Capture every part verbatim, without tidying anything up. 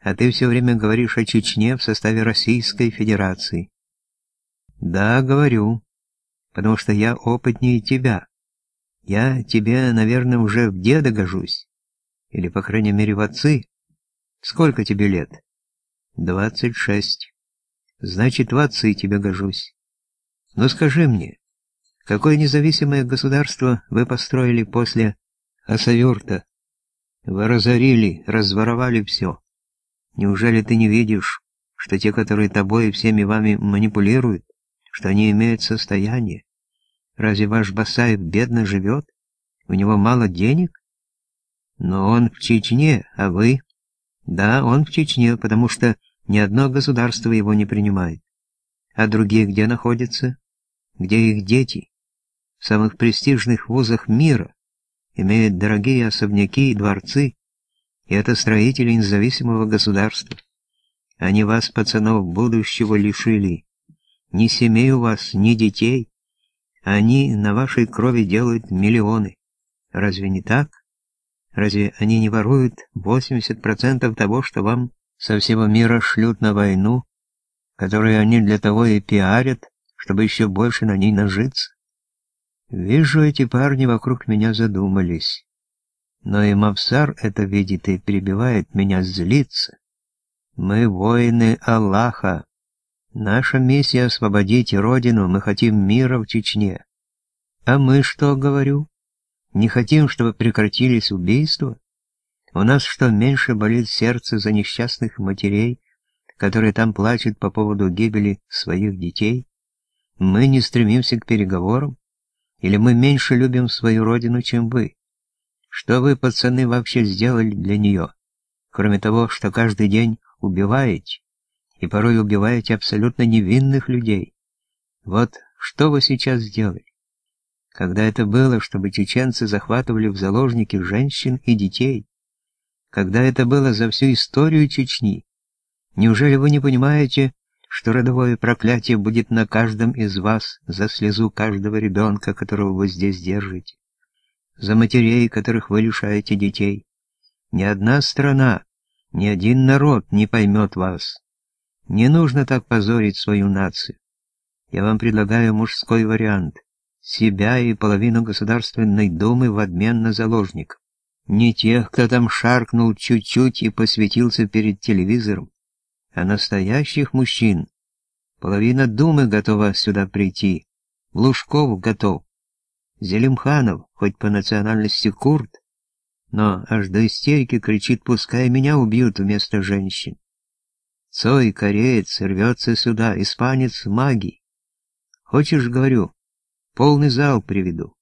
А ты все время говоришь о Чечне в составе Российской Федерации. Да, говорю, потому что я опытнее тебя. Я тебе, наверное, уже в деда гожусь. Или, по крайней мере, в отцы. Сколько тебе лет? Двадцать шесть. Значит, в отцы тебе гожусь. Но скажи мне, какое независимое государство вы построили после Хасавюрта? Вы разорили, разворовали все. Неужели ты не видишь, что те, которые тобой и всеми вами манипулируют, что они имеют состояние? Разве ваш Басаев бедно живет? У него мало денег? Но он в Чечне, а вы? Да, он в Чечне, потому что ни одно государство его не принимает. А другие где находятся? Где их дети? В самых престижных вузах мира, имеют дорогие особняки и дворцы, и это строители независимого государства. Они вас, пацанов, будущего лишили. Ни семей у вас, ни детей. Они на вашей крови делают миллионы. Разве не так? Разве они не воруют восемьдесят процентов того, что вам со всего мира шлют на войну, которую они для того и пиарят, чтобы еще больше на ней нажиться? Вижу, эти парни вокруг меня задумались. Но и Мавсар это видит и перебивает меня, злиться. Мы воины Аллаха. Наша миссия — освободить Родину, мы хотим мира в Чечне. А мы что, говорю? Не хотим, чтобы прекратились убийства? У нас что, меньше болит сердце за несчастных матерей, которые там плачут по поводу гибели своих детей? Мы не стремимся к переговорам? Или мы меньше любим свою Родину, чем вы? Что вы, пацаны, вообще сделали для нее? Кроме того, что каждый день убиваете, и порой убиваете абсолютно невинных людей. Вот что вы сейчас сделали? Когда это было, чтобы чеченцы захватывали в заложники женщин и детей? Когда это было за всю историю Чечни? Неужели вы не понимаете, что родовое проклятие будет на каждом из вас за слезу каждого ребенка, которого вы здесь держите? За матерей, которых вы лишаете детей? Ни одна страна, ни один народ не поймет вас. Не нужно так позорить свою нацию. Я вам предлагаю мужской вариант. Себя и половину Государственной Думы в обмен на заложников. Не тех, кто там шаркнул чуть-чуть и посветился перед телевизором, а настоящих мужчин. Половина Думы готова сюда прийти. Лужков готов. Зелимханов, хоть по национальности курд, но аж до истерики кричит: пускай меня убьют вместо женщин. Цой, кореец, рвется сюда, испанец магии. Хочешь, говорю, полный зал приведу.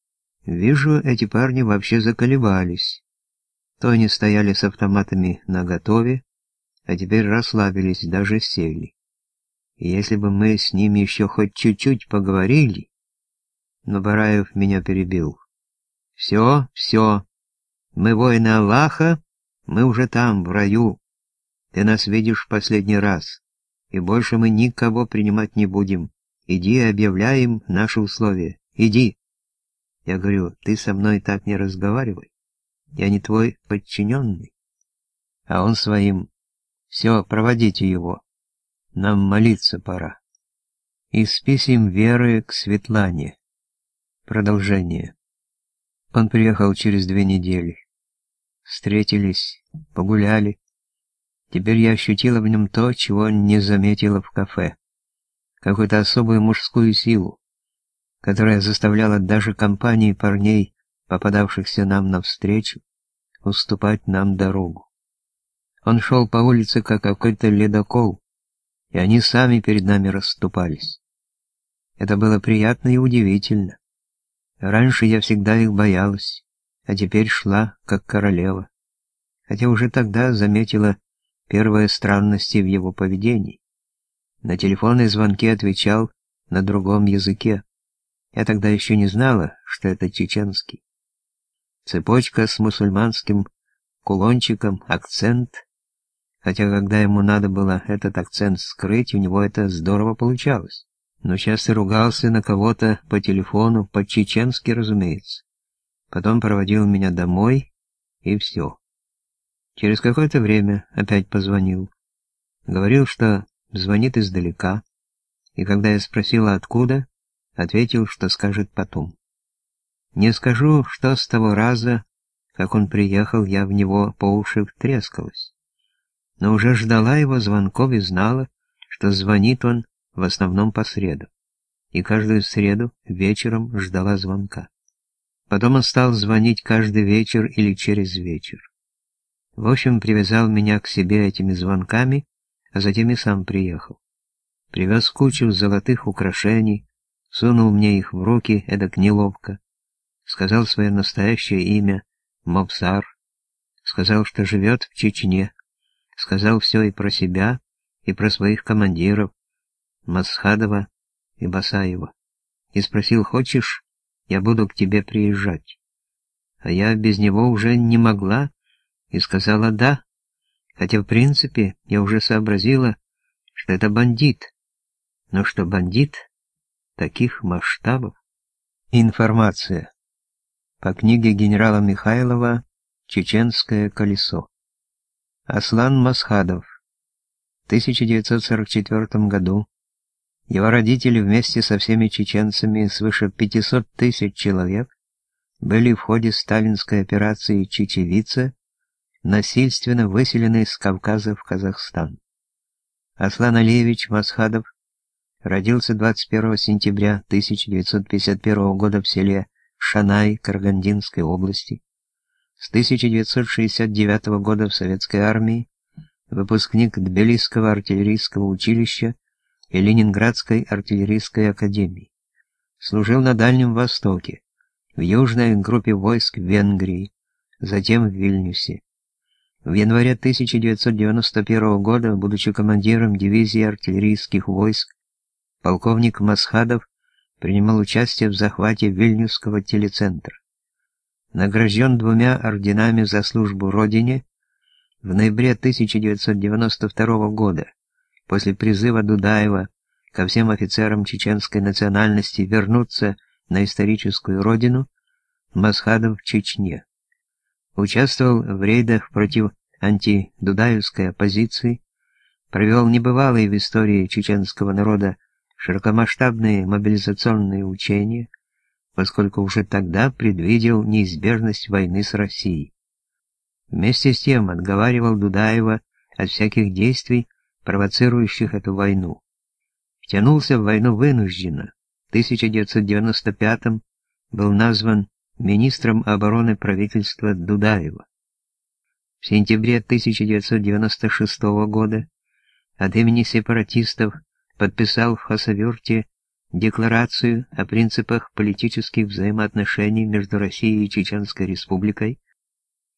Вижу, эти парни вообще заколебались. То они стояли с автоматами наготове, а теперь расслабились, даже сели. И если бы мы с ними еще хоть чуть-чуть поговорили... Но Бараев меня перебил. Все, все. Мы воины Аллаха, мы уже там, в раю. Ты нас видишь в последний раз, и больше мы никого принимать не будем. Иди и объявляем наши условия. Иди. Я говорю, ты со мной так не разговаривай. Я не твой подчиненный. А он своим: все, проводите его. Нам молиться пора. Из писем Веры к Светлане. Продолжение. Он приехал через две недели. Встретились, погуляли. Теперь я ощутила в нем то, чего не заметила в кафе. Какую-то особую мужскую силу, которая заставляла даже компании парней, попадавшихся нам навстречу, уступать нам дорогу. Он шел по улице, как какой-то ледокол, и они сами перед нами расступались. Это было приятно и удивительно. Раньше я всегда их боялась, а теперь шла, как королева, хотя уже тогда заметила первые странности в его поведении. На телефонные звонки отвечал на другом языке. Я тогда еще не знала, что это чеченский. Цепочка с мусульманским кулончиком, акцент. Хотя когда ему надо было этот акцент скрыть, у него это здорово получалось. Но часто ругался на кого-то по телефону, по-чеченски, разумеется. Потом проводил меня домой, и все. Через какое-то время опять позвонил. Говорил, что звонит издалека, и когда я спросила, откуда, ответил, что скажет потом. Не скажу, что с того раза, как он приехал, я в него по уши втрескалась, но уже ждала его звонков и знала, что звонит он в основном по средам, и каждую среду вечером ждала звонка. Потом он стал звонить каждый вечер или через вечер. В общем, привязал меня к себе этими звонками, а затем и сам приехал. Привез кучу золотых украшений, сунул мне их в руки эдак неловко, сказал свое настоящее имя Мовсар, сказал, что живет в Чечне, сказал все и про себя, и про своих командиров, Масхадова и Басаева, и спросил, хочешь, я буду к тебе приезжать. А я без него уже не могла, и сказала да, хотя в принципе я уже сообразила, что это бандит, но что бандит таких масштабов. Информация. По книге генерала Михайлова «Чеченское колесо». Аслан Масхадов. В тысяча девятьсот сорок четвёртом году его родители вместе со всеми чеченцами, свыше пятисот тысяч человек, были в ходе сталинской операции «Чечевица» насильственно выселены с Кавказа в Казахстан. Аслан Алиевич Масхадов родился двадцать первого сентября тысяча девятьсот пятьдесят первого года в селе Шанай Карагандинской области. С тысяча девятьсот шестьдесят девятого года в советской армии, выпускник Тбилисского артиллерийского училища и Ленинградской артиллерийской академии. Служил на Дальнем Востоке, в южной группе войск в Венгрии, затем в Вильнюсе. В январе тысяча девятьсот девяносто первого года, будучи командиром дивизии артиллерийских войск, полковник Масхадов принимал участие в захвате Вильнюсского телецентра. Награжден двумя орденами за службу Родине, в ноябре тысяча девятьсот девяносто второго года, после призыва Дудаева ко всем офицерам чеченской национальности вернуться на историческую родину, Масхадов в Чечне. Участвовал в рейдах против антидудаевской оппозиции, провел небывалые в истории чеченского народа широкомасштабные мобилизационные учения, поскольку уже тогда предвидел неизбежность войны с Россией. Вместе с тем отговаривал Дудаева от всяких действий, провоцирующих эту войну. Втянулся в войну вынужденно. В тысяча девятьсот девяносто пятом был назван министром обороны правительства Дудаева. В сентябре тысяча девятьсот девяносто шестого года от имени сепаратистов подписал в Хасавюрте декларацию о принципах политических взаимоотношений между Россией и Чеченской Республикой,